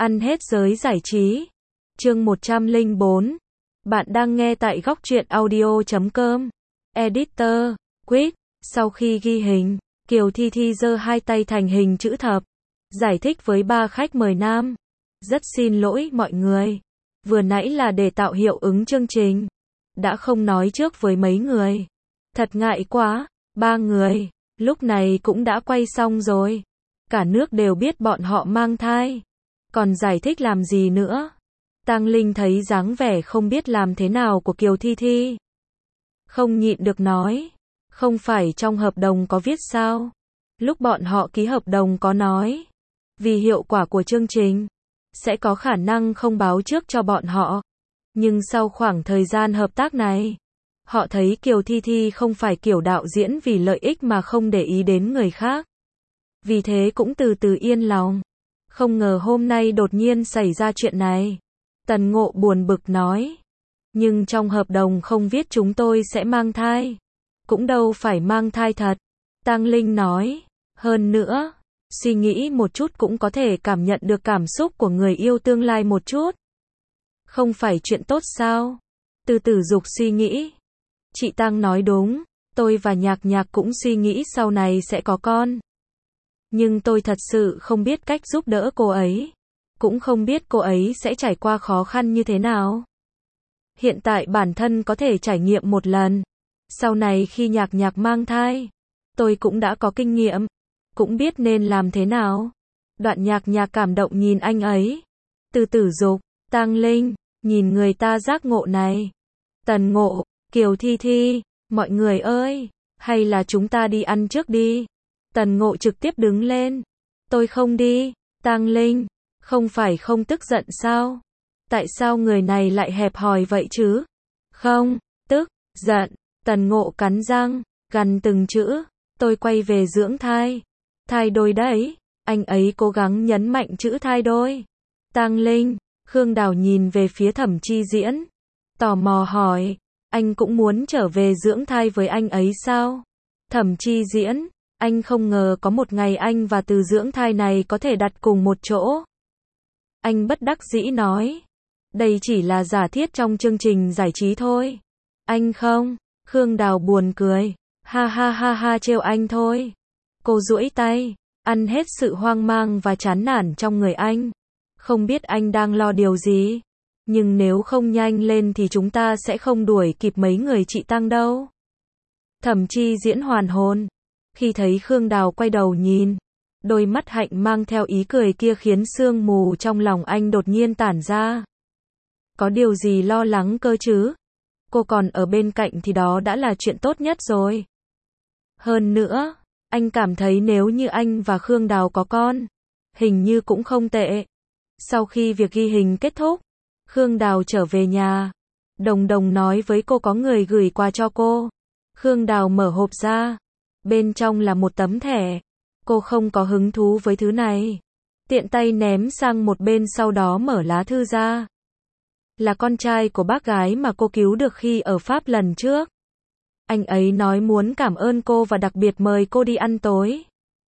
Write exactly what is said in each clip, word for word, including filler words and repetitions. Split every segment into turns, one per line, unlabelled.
Ăn hết giới giải trí. Chương một trăm lẻ bốn. Bạn đang nghe tại góc truyện audio chấm com. Editor, Quick. Sau khi ghi hình, Kiều Thi Thi giơ hai tay thành hình chữ thập. Giải thích với ba khách mời nam. Rất xin lỗi mọi người. Vừa nãy là để tạo hiệu ứng chương trình. Đã không nói trước với mấy người. Thật ngại quá. Ba người, lúc này cũng đã quay xong rồi. Cả nước đều biết bọn họ mang thai. Còn giải thích làm gì nữa? Tang Linh thấy dáng vẻ không biết làm thế nào của Kiều Thi Thi. Không nhịn được nói. Không phải trong hợp đồng có viết sao? Lúc bọn họ ký hợp đồng có nói. Vì hiệu quả của chương trình, sẽ có khả năng không báo trước cho bọn họ. Nhưng sau khoảng thời gian hợp tác này, họ thấy Kiều Thi Thi không phải kiểu đạo diễn vì lợi ích mà không để ý đến người khác. Vì thế cũng từ từ yên lòng. Không ngờ hôm nay đột nhiên xảy ra chuyện này. Tần Ngộ buồn bực nói. Nhưng trong hợp đồng không viết chúng tôi sẽ mang thai. Cũng đâu phải mang thai thật. Tang Linh nói. Hơn nữa, suy nghĩ một chút cũng có thể cảm nhận được cảm xúc của người yêu tương lai một chút. Không phải chuyện tốt sao? Từ từ dục suy nghĩ. Chị Tang nói đúng. Tôi và Nhạc Nhạc cũng suy nghĩ sau này sẽ có con. Nhưng tôi thật sự không biết cách giúp đỡ cô ấy. Cũng không biết cô ấy sẽ trải qua khó khăn như thế nào. Hiện tại bản thân có thể trải nghiệm một lần. Sau này khi Nhạc Nhạc mang thai, tôi cũng đã có kinh nghiệm. Cũng biết nên làm thế nào. Đoạn Nhạc Nhạc cảm động nhìn anh ấy. Từ từ dục, Tang Linh, nhìn người ta giác ngộ này. Tần Ngộ, Kiều Thi Thi, mọi người ơi, hay là chúng ta đi ăn trước đi. Tần Ngộ trực tiếp đứng lên. Tôi không đi. Tang Linh, không phải không tức giận sao? Tại sao người này lại hẹp hòi vậy chứ? Không, tức, giận. Tần Ngộ cắn răng, gằn từng chữ. Tôi quay về dưỡng thai. Thai đôi đấy. Anh ấy cố gắng nhấn mạnh chữ thai đôi. Tang Linh, Khương Đào nhìn về phía Thẩm Chi Diễn. Tò mò hỏi, anh cũng muốn trở về dưỡng thai với anh ấy sao? Thẩm Chi Diễn, anh không ngờ có một ngày anh và từ dưỡng thai này có thể đặt cùng một chỗ. Anh bất đắc dĩ nói. Đây chỉ là giả thiết trong chương trình giải trí thôi. Anh không. Khương Đào buồn cười. Ha ha ha ha trêu anh thôi. Cô duỗi tay, ăn hết sự hoang mang và chán nản trong người anh. Không biết anh đang lo điều gì. Nhưng nếu không nhanh lên thì chúng ta sẽ không đuổi kịp mấy người chị Tăng đâu. Thẩm Chi Diễn hoàn hồn. Khi thấy Khương Đào quay đầu nhìn, đôi mắt hạnh mang theo ý cười kia khiến sương mù trong lòng anh đột nhiên tản ra. Có điều gì lo lắng cơ chứ? Cô còn ở bên cạnh thì đó đã là chuyện tốt nhất rồi. Hơn nữa, anh cảm thấy nếu như anh và Khương Đào có con, hình như cũng không tệ. Sau khi việc ghi hình kết thúc, Khương Đào trở về nhà. Đồng Đồng nói với cô có người gửi quà cho cô. Khương Đào mở hộp ra. Bên trong là một tấm thẻ. Cô không có hứng thú với thứ này. Tiện tay ném sang một bên sau đó mở lá thư ra. Là con trai của bác gái mà cô cứu được khi ở Pháp lần trước. Anh ấy nói muốn cảm ơn cô và đặc biệt mời cô đi ăn tối.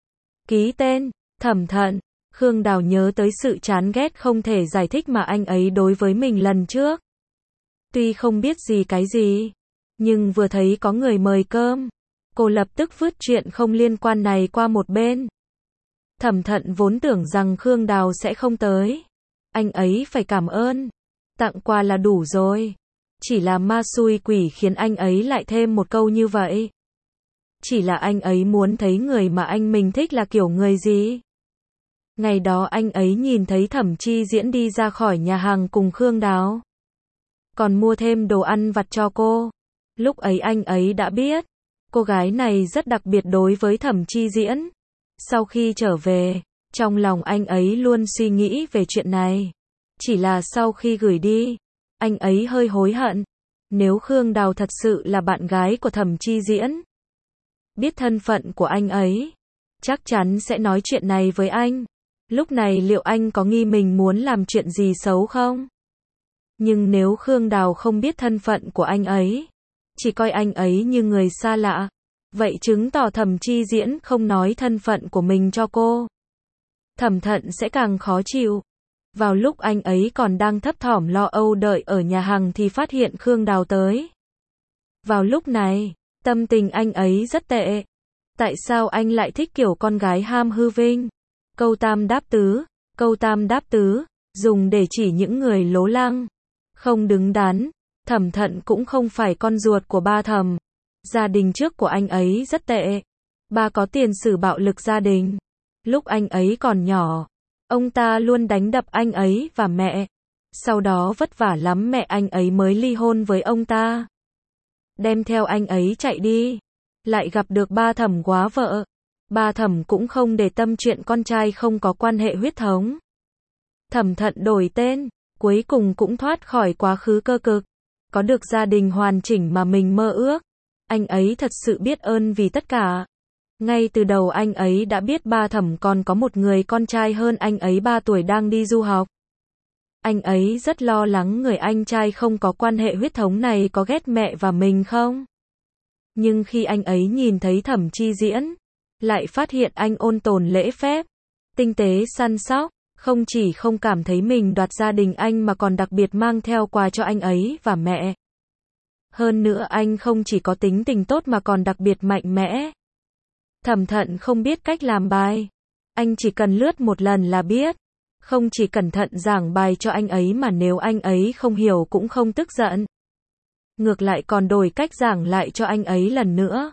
Ký tên, Thẩm Thận. Khương Đào nhớ tới sự chán ghét không thể giải thích mà anh ấy đối với mình lần trước. Tuy không biết gì cái gì, nhưng vừa thấy có người mời cơm, cô lập tức vứt chuyện không liên quan này qua một bên. Thẩm Thận vốn tưởng rằng Khương Đào sẽ không tới. Anh ấy phải cảm ơn. Tặng quà là đủ rồi. Chỉ là ma xui quỷ khiến anh ấy lại thêm một câu như vậy. Chỉ là anh ấy muốn thấy người mà anh mình thích là kiểu người gì. Ngày đó anh ấy nhìn thấy Thẩm Chi Diễn đi ra khỏi nhà hàng cùng Khương Đào. Còn mua thêm đồ ăn vặt cho cô. Lúc ấy anh ấy đã biết. Cô gái này rất đặc biệt đối với Thẩm Chi Diễn. Sau khi trở về, trong lòng anh ấy luôn suy nghĩ về chuyện này. Chỉ là sau khi gửi đi, anh ấy hơi hối hận. Nếu Khương Đào thật sự là bạn gái của Thẩm Chi Diễn, biết thân phận của anh ấy, chắc chắn sẽ nói chuyện này với anh. Lúc này liệu anh có nghi mình muốn làm chuyện gì xấu không? Nhưng nếu Khương Đào không biết thân phận của anh ấy, chỉ coi anh ấy như người xa lạ, vậy chứng tỏ Thẩm Chi Diễn không nói thân phận của mình cho cô. Thẩm Thận sẽ càng khó chịu. Vào lúc anh ấy còn đang thấp thỏm lo âu đợi ở nhà hàng thì phát hiện Khương Đào tới. Vào lúc này, tâm tình anh ấy rất tệ. Tại sao anh lại thích kiểu con gái ham hư vinh? Câu tam đáp tứ, câu tam đáp tứ, dùng để chỉ những người lố lăng, không đứng đắn. Thẩm Thận cũng không phải con ruột của ba Thẩm. Gia đình trước của anh ấy rất tệ. Ba có tiền sử bạo lực gia đình. Lúc anh ấy còn nhỏ, ông ta luôn đánh đập anh ấy và mẹ. Sau đó vất vả lắm mẹ anh ấy mới ly hôn với ông ta. Đem theo anh ấy chạy đi. Lại gặp được ba Thẩm góa vợ. Ba Thẩm cũng không để tâm chuyện con trai không có quan hệ huyết thống. Thẩm Thận đổi tên, cuối cùng cũng thoát khỏi quá khứ cơ cực. Có được gia đình hoàn chỉnh mà mình mơ ước. Anh ấy thật sự biết ơn vì tất cả. Ngay từ đầu anh ấy đã biết ba Thẩm còn có một người con trai hơn anh ấy ba tuổi đang đi du học. Anh ấy rất lo lắng người anh trai không có quan hệ huyết thống này có ghét mẹ và mình không. Nhưng khi anh ấy nhìn thấy Thẩm Chi Diễn, lại phát hiện anh ôn tồn lễ phép, tinh tế săn sóc, không chỉ không cảm thấy mình đoạt gia đình anh mà còn đặc biệt mang theo quà cho anh ấy và mẹ. Hơn nữa anh không chỉ có tính tình tốt mà còn đặc biệt mạnh mẽ. Thẩm Thận không biết cách làm bài. Anh chỉ cần lướt một lần là biết. Không chỉ cẩn thận giảng bài cho anh ấy mà nếu anh ấy không hiểu cũng không tức giận. Ngược lại còn đổi cách giảng lại cho anh ấy lần nữa.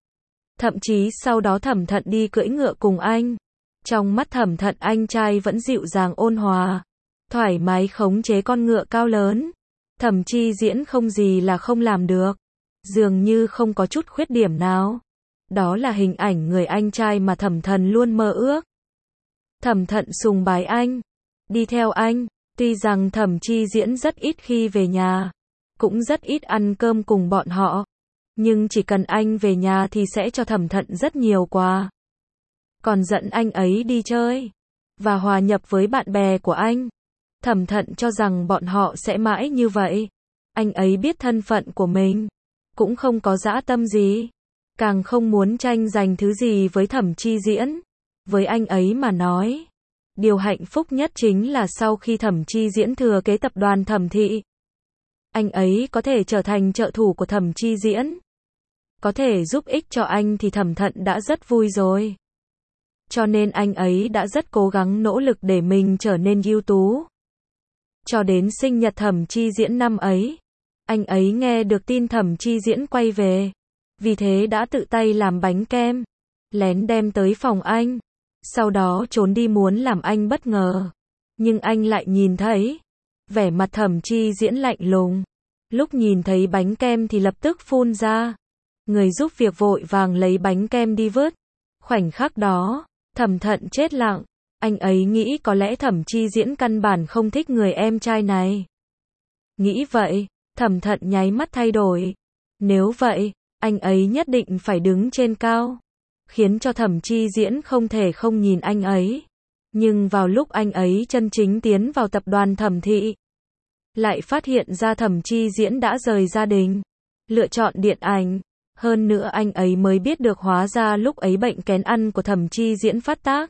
Thậm chí sau đó Thẩm Thận đi cưỡi ngựa cùng anh. Trong mắt Thẩm Thận anh trai vẫn dịu dàng ôn hòa, thoải mái khống chế con ngựa cao lớn. Thẩm Chi Diễn không gì là không làm được. Dường như không có chút khuyết điểm nào. Đó là hình ảnh người anh trai mà Thẩm Thận luôn mơ ước. Thẩm Thận sùng bái anh, đi theo anh. Tuy rằng Thẩm Chi Diễn rất ít khi về nhà, cũng rất ít ăn cơm cùng bọn họ. Nhưng chỉ cần anh về nhà thì sẽ cho Thẩm Thận rất nhiều quà. Còn dẫn anh ấy đi chơi và hòa nhập với bạn bè của anh. Thẩm Thận cho rằng bọn họ sẽ mãi như vậy. Anh ấy biết thân phận của mình, cũng không có dã tâm gì, càng không muốn tranh giành thứ gì với Thẩm Chi Diễn. Với anh ấy mà nói, điều hạnh phúc nhất chính là sau khi Thẩm Chi Diễn thừa kế tập đoàn Thẩm Thị, anh ấy có thể trở thành trợ thủ của Thẩm Chi Diễn. Có thể giúp ích cho anh thì Thẩm Thận đã rất vui rồi. Cho nên anh ấy đã rất cố gắng nỗ lực để mình trở nên ưu tú. Cho đến sinh nhật Thẩm Chi Diễn năm ấy, anh ấy nghe được tin Thẩm Chi Diễn quay về. Vì thế đã tự tay làm bánh kem, lén đem tới phòng anh. Sau đó trốn đi muốn làm anh bất ngờ. Nhưng anh lại nhìn thấy vẻ mặt Thẩm Chi Diễn lạnh lùng. Lúc nhìn thấy bánh kem thì lập tức phun ra. Người giúp việc vội vàng lấy bánh kem đi vứt. Khoảnh khắc đó, Thẩm Thận chết lặng. Anh ấy nghĩ có lẽ Thẩm Chi Diễn căn bản không thích người em trai này. Nghĩ vậy, Thẩm Thận nháy mắt thay đổi. Nếu vậy, anh ấy nhất định phải đứng trên cao, khiến cho Thẩm Chi Diễn không thể không nhìn anh ấy. Nhưng vào lúc anh ấy chân chính tiến vào tập đoàn Thẩm Thị, lại phát hiện ra Thẩm Chi Diễn đã rời gia đình, lựa chọn điện ảnh. Hơn nữa anh ấy mới biết được hóa ra lúc ấy bệnh kén ăn của Thẩm Chi Diễn phát tác.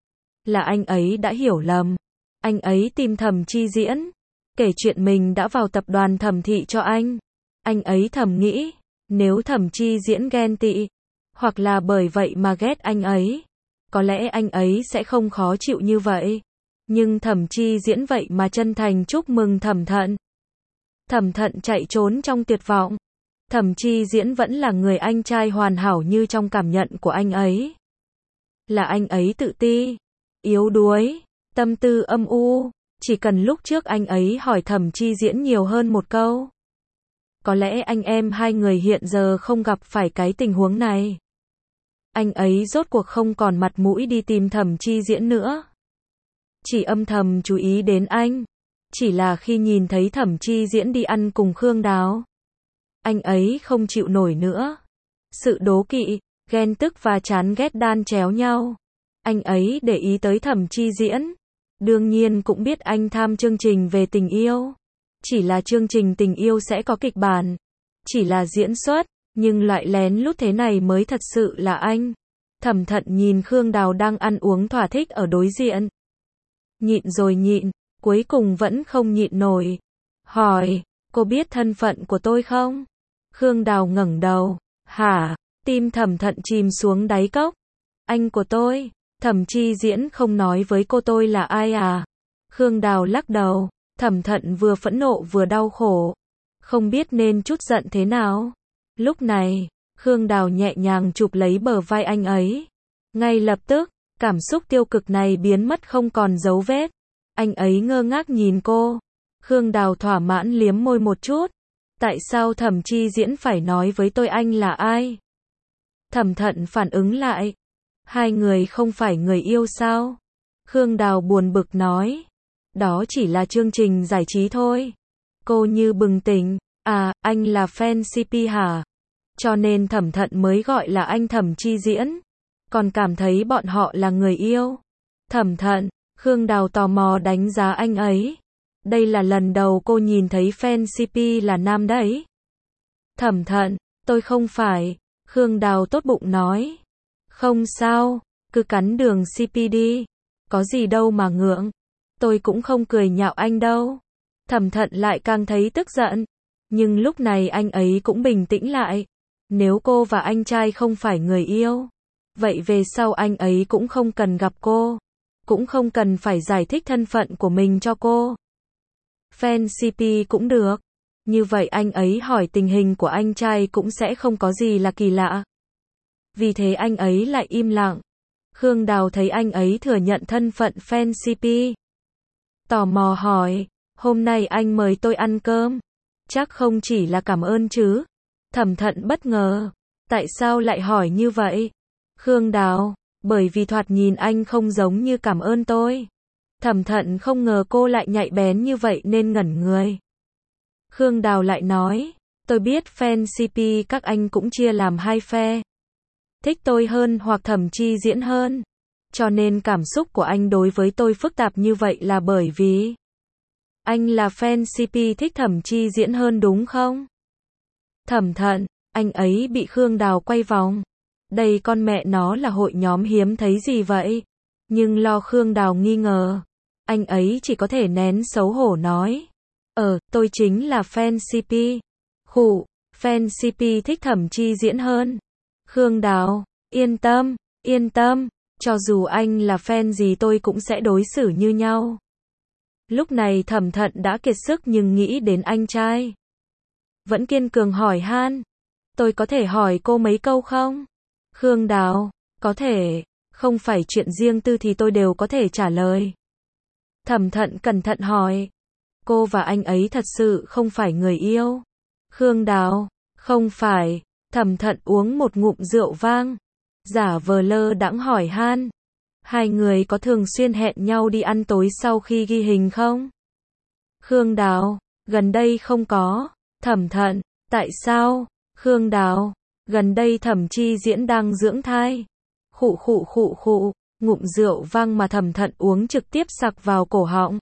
Là anh ấy đã hiểu lầm. Anh ấy tìm Thẩm Chi Diễn, kể chuyện mình đã vào tập đoàn Thẩm Thị cho anh. Anh ấy thầm nghĩ, nếu Thẩm Chi Diễn ghen tị, hoặc là bởi vậy mà ghét anh ấy, có lẽ anh ấy sẽ không khó chịu như vậy. Nhưng Thẩm Chi Diễn vậy mà chân thành chúc mừng Thẩm Thận. Thẩm Thận chạy trốn trong tuyệt vọng. Thẩm Chi Diễn vẫn là người anh trai hoàn hảo như trong cảm nhận của anh ấy. Là anh ấy tự ti, yếu đuối, tâm tư âm u. Chỉ cần lúc trước anh ấy hỏi Thẩm Chi Diễn nhiều hơn một câu, có lẽ anh em hai người hiện giờ không gặp phải cái tình huống này. Anh ấy rốt cuộc không còn mặt mũi đi tìm Thẩm Chi Diễn nữa. Chỉ âm thầm chú ý đến anh. Chỉ là khi nhìn thấy Thẩm Chi Diễn đi ăn cùng Khương Đào, anh ấy không chịu nổi nữa. Sự đố kỵ, ghen tức và chán ghét đan chéo nhau. Anh ấy để ý tới Thẩm Chi Diễn. Đương nhiên cũng biết anh tham chương trình về tình yêu. Chỉ là chương trình tình yêu sẽ có kịch bản, chỉ là diễn xuất, nhưng loại lén lút thế này mới thật sự là anh. Thẩm Thận nhìn Khương Đào đang ăn uống thỏa thích ở đối diện. Nhịn rồi nhịn, cuối cùng vẫn không nhịn nổi. Hỏi, cô biết thân phận của tôi không? Khương Đào ngẩng đầu. Hả? Tim Thẩm Thận chìm xuống đáy cốc. Anh của tôi, Thẩm Chi Diễn không nói với cô tôi là ai à? Khương Đào lắc đầu. Thẩm Thận vừa phẫn nộ vừa đau khổ, không biết nên trút giận thế nào. Lúc này, Khương Đào nhẹ nhàng chụp lấy bờ vai anh ấy. Ngay lập tức, cảm xúc tiêu cực này biến mất không còn dấu vết. Anh ấy ngơ ngác nhìn cô. Khương Đào thỏa mãn liếm môi một chút. Tại sao Thẩm Chi Diễn phải nói với tôi anh là ai? Thẩm Thận phản ứng lại. Hai người không phải người yêu sao? Khương Đào buồn bực nói. Đó chỉ là chương trình giải trí thôi. Cô như bừng tỉnh. À, anh là fan xê pê hả? Cho nên Thẩm Thận mới gọi là anh Thẩm Chi Diễn. Còn cảm thấy bọn họ là người yêu. Thẩm Thận, Khương Đào tò mò đánh giá anh ấy. Đây là lần đầu cô nhìn thấy fan xê pê là nam đấy. Thẩm Thận, tôi không phải. Khương Đào tốt bụng nói. Không sao, cứ cắn đường xê pê đi. Có gì đâu mà ngượng. Tôi cũng không cười nhạo anh đâu. Thẩm Thận lại càng thấy tức giận. Nhưng lúc này anh ấy cũng bình tĩnh lại. Nếu cô và anh trai không phải người yêu, vậy về sau anh ấy cũng không cần gặp cô. Cũng không cần phải giải thích thân phận của mình cho cô. Fan xê pê cũng được. Như vậy anh ấy hỏi tình hình của anh trai cũng sẽ không có gì là kỳ lạ. Vì thế anh ấy lại im lặng. Khương Đào thấy anh ấy thừa nhận thân phận fan xê pê. Tò mò hỏi, hôm nay anh mời tôi ăn cơm. Chắc không chỉ là cảm ơn chứ? Thẩm Thận bất ngờ. Tại sao lại hỏi như vậy? Khương Đào, bởi vì thoạt nhìn anh không giống như cảm ơn tôi. Thẩm Thận không ngờ cô lại nhạy bén như vậy nên ngẩn người. Khương Đào lại nói, tôi biết fan xê pê các anh cũng chia làm hai phe. Thích tôi hơn hoặc Thẩm Chi Diễn hơn. Cho nên cảm xúc của anh đối với tôi phức tạp như vậy là bởi vì anh là fan xê pê thích Thẩm Chi Diễn hơn đúng không? Thẩm Thận, anh ấy bị Khương Đào quay vòng. Đây con mẹ nó là hội nhóm hiếm thấy gì vậy? Nhưng lo Khương Đào nghi ngờ, anh ấy chỉ có thể nén xấu hổ nói. Ờ, tôi chính là fan xê pê. Khụ, fan xê pê thích Thẩm Chi Diễn hơn. Khương Đào, yên tâm, yên tâm, cho dù anh là fan gì tôi cũng sẽ đối xử như nhau. Lúc này Thẩm Thận đã kiệt sức nhưng nghĩ đến anh trai. Vẫn kiên cường hỏi han. Tôi có thể hỏi cô mấy câu không? Khương Đào, có thể, không phải chuyện riêng tư thì tôi đều có thể trả lời. Thẩm Thận cẩn thận hỏi. Cô và anh ấy thật sự không phải người yêu? Khương Đào, không phải. Thẩm Thận uống một ngụm rượu vang. Giả vờ lơ đãng hỏi han. Hai người có thường xuyên hẹn nhau đi ăn tối sau khi ghi hình không? Khương Đào, gần đây không có. Thẩm Thận, tại sao? Khương Đào, gần đây Thẩm Chi Diễn đang dưỡng thai. Khụ khụ khụ khụ, ngụm rượu vang mà Thẩm Thận uống trực tiếp sặc vào cổ họng.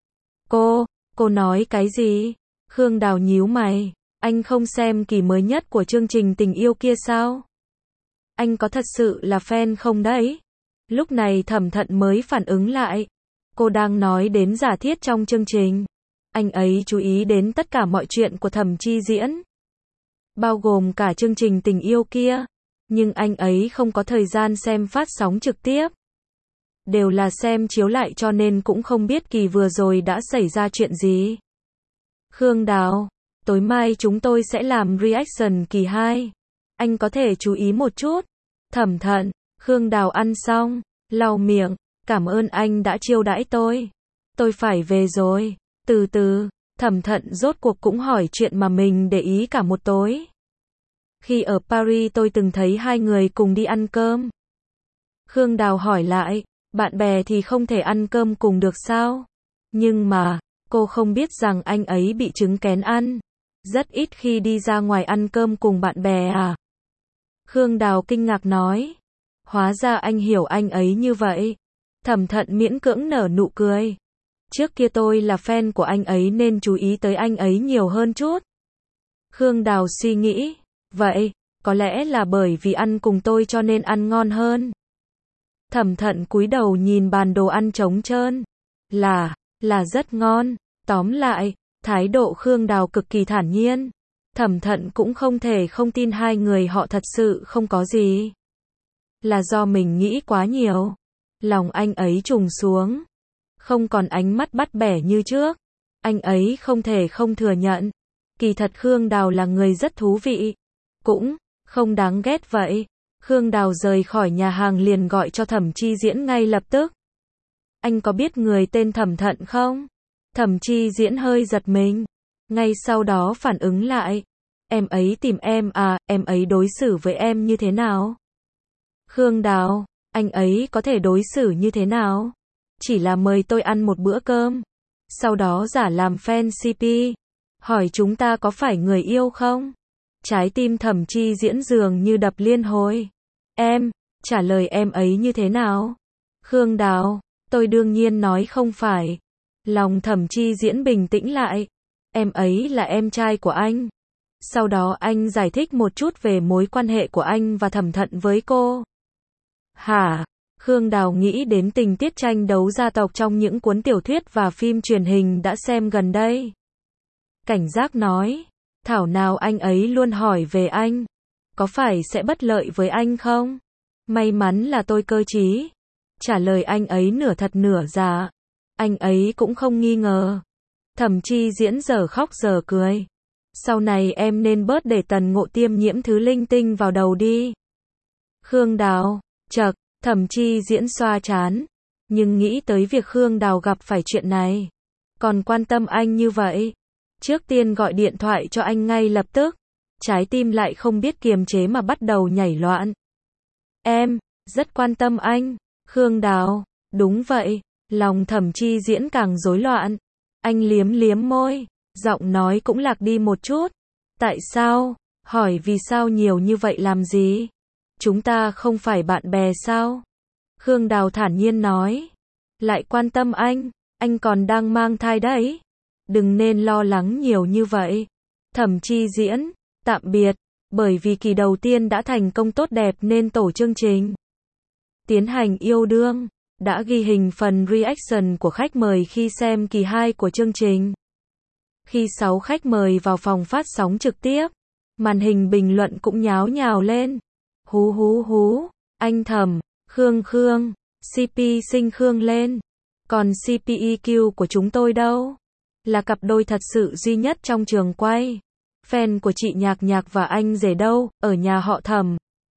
Cô, cô nói cái gì? Khương Đào nhíu mày, anh không xem kỳ mới nhất của chương trình tình yêu kia sao? Anh có thật sự là fan không đấy? Lúc này Thẩm Thận mới phản ứng lại. Cô đang nói đến giả thiết trong chương trình. Anh ấy chú ý đến tất cả mọi chuyện của Thẩm Chi Diễn, bao gồm cả chương trình tình yêu kia. Nhưng anh ấy không có thời gian xem phát sóng trực tiếp. Đều là xem chiếu lại cho nên cũng không biết kỳ vừa rồi đã xảy ra chuyện gì. Khương Đào, tối mai chúng tôi sẽ làm reaction kỳ hai. Anh có thể chú ý một chút. Thẩm Thận, Khương Đào ăn xong, lau miệng, cảm ơn anh đã chiêu đãi tôi. Tôi phải về rồi. Từ từ, Thẩm Thận rốt cuộc cũng hỏi chuyện mà mình để ý cả một tối. Khi ở Paris tôi từng thấy hai người cùng đi ăn cơm. Khương Đào hỏi lại, bạn bè thì không thể ăn cơm cùng được sao? Nhưng mà, cô không biết rằng anh ấy bị chứng kén ăn. Rất ít khi đi ra ngoài ăn cơm cùng bạn bè à? Khương Đào kinh ngạc nói. Hóa ra anh hiểu anh ấy như vậy. Thẩm Thận miễn cưỡng nở nụ cười. Trước kia tôi là fan của anh ấy nên chú ý tới anh ấy nhiều hơn chút. Khương Đào suy nghĩ. Vậy, có lẽ là bởi vì ăn cùng tôi cho nên ăn ngon hơn. Thẩm Thận cúi đầu nhìn bàn đồ ăn trống trơn. Là, là rất ngon. Tóm lại, thái độ Khương Đào cực kỳ thản nhiên. Thẩm Thận cũng không thể không tin hai người họ thật sự không có gì. Là do mình nghĩ quá nhiều. Lòng anh ấy trùng xuống. Không còn ánh mắt bắt bẻ như trước. Anh ấy không thể không thừa nhận. Kỳ thật Khương Đào là người rất thú vị. Cũng không đáng ghét vậy. Khương Đào rời khỏi nhà hàng liền gọi cho Thẩm Chi Diễn ngay lập tức. Anh có biết người tên Thẩm Thận không? Thẩm Chi Diễn hơi giật mình. Ngay sau đó phản ứng lại. Em ấy tìm em à, em ấy đối xử với em như thế nào? Khương Đào, anh ấy có thể đối xử như thế nào? Chỉ là mời tôi ăn một bữa cơm. Sau đó giả làm fan xê pê. Hỏi chúng ta có phải người yêu không? Trái tim Thẩm Chi Diễn dường như đập liên hồi. Em, trả lời em ấy như thế nào? Khương Đào, tôi đương nhiên nói không phải. Lòng Thẩm Chi Diễn bình tĩnh lại. Em ấy là em trai của anh. Sau đó anh giải thích một chút về mối quan hệ của anh và Thẩm Thận với cô. Hả? Khương Đào nghĩ đến tình tiết tranh đấu gia tộc trong những cuốn tiểu thuyết và phim truyền hình đã xem gần đây. Cảnh giác nói, thảo nào anh ấy luôn hỏi về anh. Có phải sẽ bất lợi với anh không? May mắn là tôi cơ trí. Trả lời anh ấy nửa thật nửa giả. Anh ấy cũng không nghi ngờ. Thẩm Chi Diễn giờ khóc giờ cười. Sau này em nên bớt để Tần Ngộ tiêm nhiễm thứ linh tinh vào đầu đi. Khương Đào, chậc, Thẩm Chi Diễn xoa trán. Nhưng nghĩ tới việc Khương Đào gặp phải chuyện này. Còn quan tâm anh như vậy. Trước tiên gọi điện thoại cho anh ngay lập tức. Trái tim lại không biết kiềm chế mà bắt đầu nhảy loạn. Em, rất quan tâm anh. Khương Đào, đúng vậy. Lòng Thẩm Chi Diễn càng rối loạn. Anh liếm liếm môi. Giọng nói cũng lạc đi một chút. Tại sao? Hỏi vì sao nhiều như vậy làm gì? Chúng ta không phải bạn bè sao? Khương Đào thản nhiên nói. Lại quan tâm anh, anh còn đang mang thai đấy. Đừng nên lo lắng nhiều như vậy. Thẩm Chi Diễn, tạm biệt. Bởi vì kỳ đầu tiên đã thành công tốt đẹp nên tổ chương trình tiến hành yêu đương. Đã ghi hình phần reaction của khách mời khi xem kỳ hai của chương trình. Khi sáu khách mời vào phòng phát sóng trực tiếp, màn hình bình luận cũng nháo nhào lên. Hú hú hú, anh Thẩm, Khương Khương, xê pê sinh Khương lên. Còn xê pê e quy của chúng tôi đâu? Là cặp đôi thật sự duy nhất trong trường quay. Fan của chị Nhạc Nhạc và anh rể đâu, ở nhà họ Thẩm.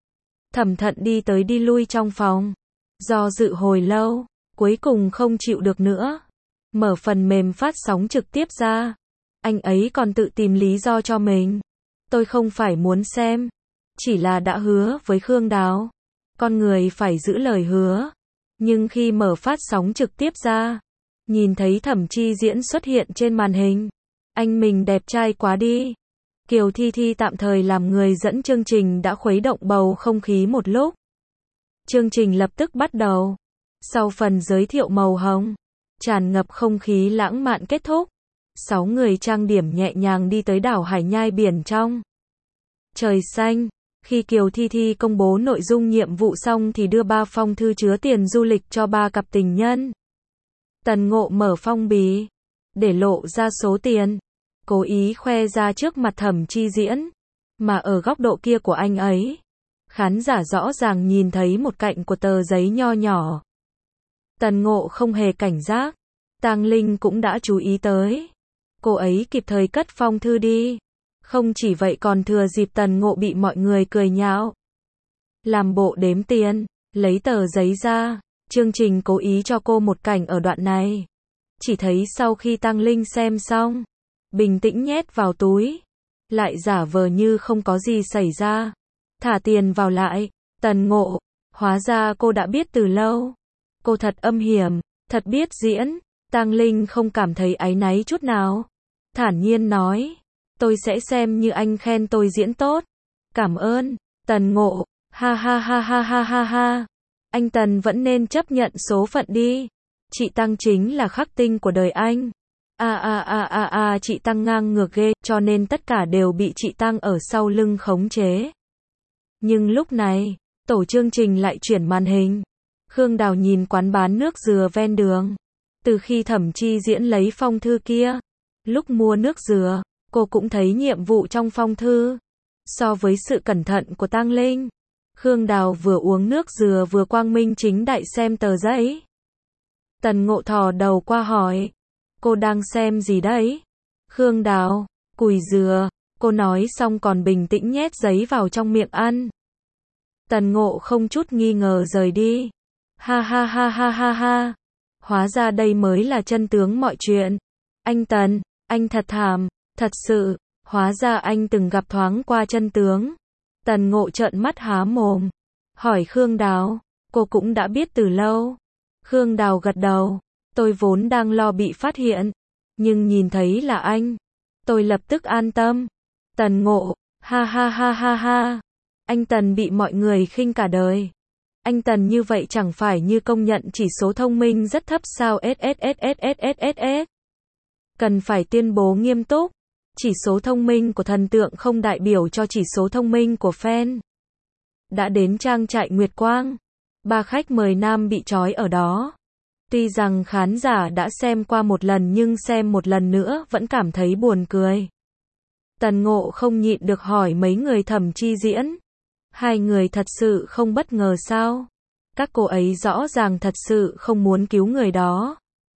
Thẩm Thận đi tới đi lui trong phòng. Do dự hồi lâu, cuối cùng không chịu được nữa. Mở phần mềm phát sóng trực tiếp ra. Anh ấy còn tự tìm lý do cho mình. Tôi không phải muốn xem. Chỉ là đã hứa với Khương Đào. Con người phải giữ lời hứa. Nhưng khi mở phát sóng trực tiếp ra, nhìn thấy Thẩm Chi Diễn xuất hiện trên màn hình. Anh mình đẹp trai quá đi. Kiều Thi Thi tạm thời làm người dẫn chương trình đã khuấy động bầu không khí một lúc. Chương trình lập tức bắt đầu. Sau phần giới thiệu màu hồng, tràn ngập không khí lãng mạn kết thúc. Sáu người trang điểm nhẹ nhàng đi tới đảo Hải Nhai biển trong trời xanh. Khi Kiều Thi Thi công bố nội dung nhiệm vụ xong thì đưa ba phong thư chứa tiền du lịch cho ba cặp tình nhân. Tần Ngộ mở phong bì, để lộ ra số tiền, cố ý khoe ra trước mặt Thẩm Chi Diễn. Mà ở góc độ kia của anh ấy, khán giả rõ ràng nhìn thấy một cạnh của tờ giấy nho nhỏ. Tần Ngộ không hề cảnh giác. Tang Linh cũng đã chú ý tới. Cô ấy kịp thời cất phong thư đi. Không chỉ vậy còn thừa dịp Tần Ngộ bị mọi người cười nhạo. Làm bộ đếm tiền, lấy tờ giấy ra. Chương trình cố ý cho cô một cảnh ở đoạn này. Chỉ thấy sau khi Tang Linh xem xong, bình tĩnh nhét vào túi. Lại giả vờ như không có gì xảy ra. Thả tiền vào lại. Tần Ngộ, hóa ra cô đã biết từ lâu. Cô thật âm hiểm, thật biết diễn. Tang Linh không cảm thấy áy náy chút nào. Thản nhiên nói, tôi sẽ xem như anh khen tôi diễn tốt. Cảm ơn. Tần Ngộ, ha ha ha ha ha ha ha. Anh Tần vẫn nên chấp nhận số phận đi. Chị Tăng chính là khắc tinh của đời anh. A a a a a chị Tăng ngang ngược ghê, cho nên tất cả đều bị chị Tăng ở sau lưng khống chế. Nhưng lúc này, tổ chương trình lại chuyển màn hình. Khương Đào nhìn quán bán nước dừa ven đường. Từ khi Thẩm Chi Diễn lấy phong thư kia, lúc mua nước dừa, cô cũng thấy nhiệm vụ trong phong thư. So với sự cẩn thận của Tang Linh, Khương Đào vừa uống nước dừa vừa quang minh chính đại xem tờ giấy. Tần Ngộ thò đầu qua hỏi, cô đang xem gì đấy? Khương Đào, cùi dừa, cô nói xong còn bình tĩnh nhét giấy vào trong miệng ăn. Tần Ngộ không chút nghi ngờ rời đi. Ha ha ha ha ha ha. Hóa ra đây mới là chân tướng mọi chuyện. Anh Tần, anh thật thảm, thật sự, hóa ra anh từng gặp thoáng qua chân tướng. Tần Ngộ trợn mắt há mồm, hỏi Khương Đào, cô cũng đã biết từ lâu. Khương Đào gật đầu, tôi vốn đang lo bị phát hiện, nhưng nhìn thấy là anh, tôi lập tức an tâm. Tần Ngộ, ha ha ha ha ha. Anh Tần bị mọi người khinh cả đời. Anh Tần như vậy chẳng phải như công nhận chỉ số thông minh rất thấp sao? SSSSSSSS. Cần phải tuyên bố nghiêm túc. Chỉ số thông minh của thần tượng không đại biểu cho chỉ số thông minh của fan. Đã đến trang trại Nguyệt Quang. Ba khách mời nam bị trói ở đó. Tuy rằng khán giả đã xem qua một lần nhưng xem một lần nữa vẫn cảm thấy buồn cười. Tần Ngộ không nhịn được hỏi mấy người Thẩm Chi Diễn. Hai người thật sự không bất ngờ sao? Các cô ấy rõ ràng thật sự không muốn cứu người đó.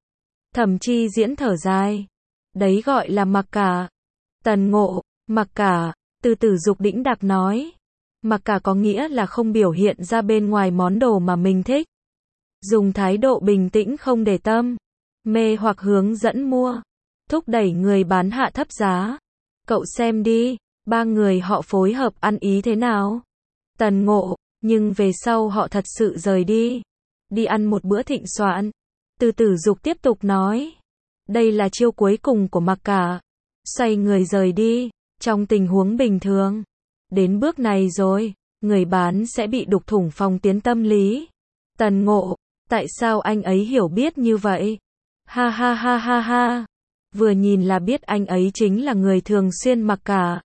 Thẩm Chi Diễn thở dài. Đấy gọi là mặc cả. Tần Ngộ, mặc cả, từ từ dục đĩnh đạc nói. Mặc cả có nghĩa là không biểu hiện ra bên ngoài món đồ mà mình thích. Dùng thái độ bình tĩnh không để tâm. Mê hoặc hướng dẫn mua. Thúc đẩy người bán hạ thấp giá. Cậu xem đi, ba người họ phối hợp ăn ý thế nào? Tần Ngộ, nhưng về sau họ thật sự rời đi. Đi ăn một bữa thịnh soạn. Từ từ dục tiếp tục nói. Đây là chiêu cuối cùng của mặc cả. Xoay người rời đi, trong tình huống bình thường. Đến bước này rồi, người bán sẽ bị đục thủng phòng tuyến tâm lý. Tần Ngộ, tại sao anh ấy hiểu biết như vậy? Ha ha ha ha ha. Vừa nhìn là biết anh ấy chính là người thường xuyên mặc cả.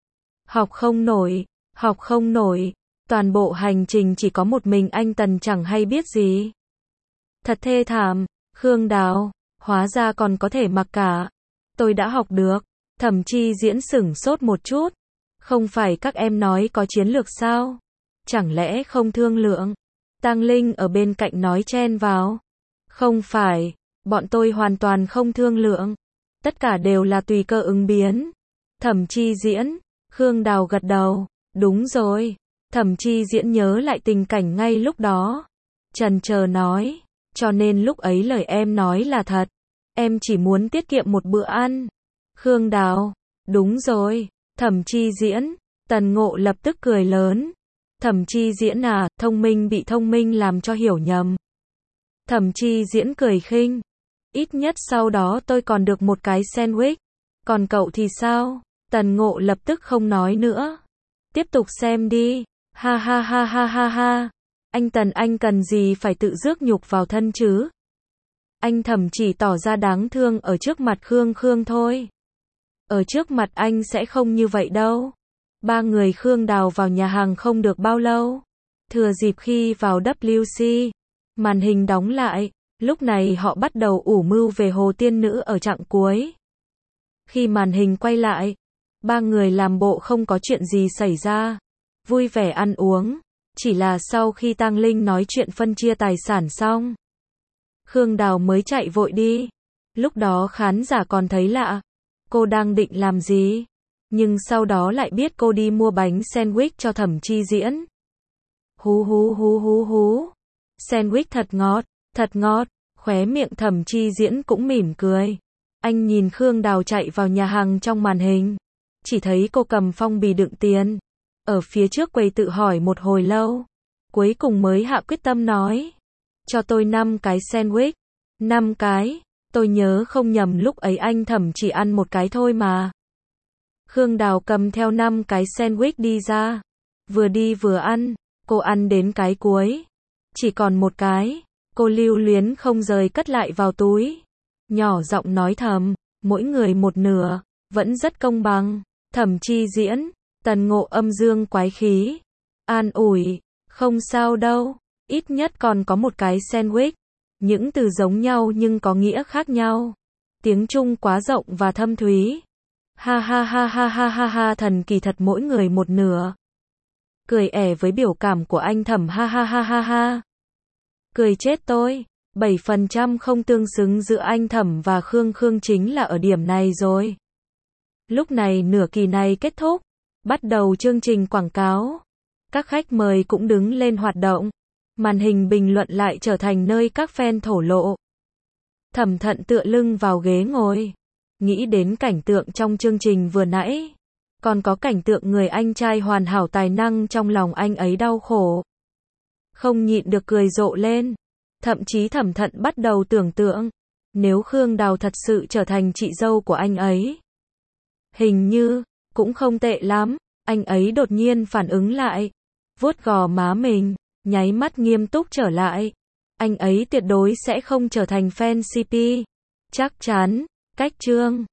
Học không nổi, học không nổi. Toàn bộ hành trình chỉ có một mình anh Tần chẳng hay biết gì. Thật thê thảm. Khương Đào, hóa ra còn có thể mặc cả. Tôi đã học được. Thẩm Chi Diễn sửng sốt một chút. Không phải các em nói có chiến lược sao? Chẳng lẽ không thương lượng? Tang Linh ở bên cạnh nói chen vào. Không phải, bọn tôi hoàn toàn không thương lượng. Tất cả đều là tùy cơ ứng biến. Thẩm Chi Diễn, Khương Đào gật đầu. Đúng rồi. Thẩm Chi Diễn nhớ lại tình cảnh ngay lúc đó. Chần chờ nói. Cho nên lúc ấy lời em nói là thật. Em chỉ muốn tiết kiệm một bữa ăn. Khương Đào. Đúng rồi. Thẩm Chi Diễn. Tần Ngộ lập tức cười lớn. Thẩm Chi Diễn à, thông minh bị thông minh làm cho hiểu nhầm. Thẩm Chi Diễn cười khinh. Ít nhất sau đó tôi còn được một cái sandwich. Còn cậu thì sao? Tần Ngộ lập tức không nói nữa. Tiếp tục xem đi. Ha ha ha ha ha ha. Anh Tần anh cần gì phải tự rước nhục vào thân chứ? Anh Thẩm chỉ tỏ ra đáng thương ở trước mặt Khương Khương thôi. Ở trước mặt anh sẽ không như vậy đâu. Ba người Khương Đào vào nhà hàng không được bao lâu. Thừa dịp khi vào W C, màn hình đóng lại. Lúc này họ bắt đầu ủ mưu về Hồ Tiên Nữ ở chặng cuối. Khi màn hình quay lại, ba người làm bộ không có chuyện gì xảy ra. Vui vẻ ăn uống. Chỉ là sau khi Tang Linh nói chuyện phân chia tài sản xong, Khương Đào mới chạy vội đi. Lúc đó khán giả còn thấy lạ. Cô đang định làm gì? Nhưng sau đó lại biết cô đi mua bánh sandwich cho Thẩm Chi Diễn. Hú hú hú hú hú. Sandwich thật ngọt, thật ngọt. Khóe miệng Thẩm Chi Diễn cũng mỉm cười. Anh nhìn Khương Đào chạy vào nhà hàng trong màn hình. Chỉ thấy cô cầm phong bì đựng tiền. Ở phía trước quầy tự hỏi một hồi lâu. Cuối cùng mới hạ quyết tâm nói. Cho tôi năm cái sandwich. năm cái. Tôi nhớ không nhầm lúc ấy anh Thẩm chỉ ăn một cái thôi mà. Khương Đào cầm theo năm cái sandwich đi ra. Vừa đi vừa ăn. Cô ăn đến cái cuối. Chỉ còn một cái. Cô lưu luyến không rời cất lại vào túi. Nhỏ giọng nói thầm. Mỗi người một nửa. Vẫn rất công bằng. Thẩm Chi Diễn. Tần Ngộ âm dương quái khí. An ủi. Không sao đâu. Ít nhất còn có một cái sandwich. Những từ giống nhau nhưng có nghĩa khác nhau. Tiếng Trung quá rộng và thâm thúy. Ha ha ha ha ha ha ha, thần kỳ thật, mỗi người một nửa. Cười ẻ với biểu cảm của anh Thẩm, ha ha ha ha ha. Cười chết tôi. bảy phần trăm không tương xứng giữa anh Thẩm và Khương Khương chính là ở điểm này rồi. Lúc này nửa kỳ này kết thúc. Bắt đầu chương trình quảng cáo. Các khách mời cũng đứng lên hoạt động. Màn hình bình luận lại trở thành nơi các fan thổ lộ. Thẩm Thận tựa lưng vào ghế ngồi. Nghĩ đến cảnh tượng trong chương trình vừa nãy. Còn có cảnh tượng người anh trai hoàn hảo tài năng trong lòng anh ấy đau khổ. Không nhịn được cười rộ lên. Thậm chí Thẩm Thận bắt đầu tưởng tượng. Nếu Khương Đào thật sự trở thành chị dâu của anh ấy. Hình như, cũng không tệ lắm. Anh ấy đột nhiên phản ứng lại. Vuốt gò má mình. Nháy mắt nghiêm túc trở lại. Anh ấy tuyệt đối sẽ không trở thành fan xê pê. Chắc chắn. Cách chương.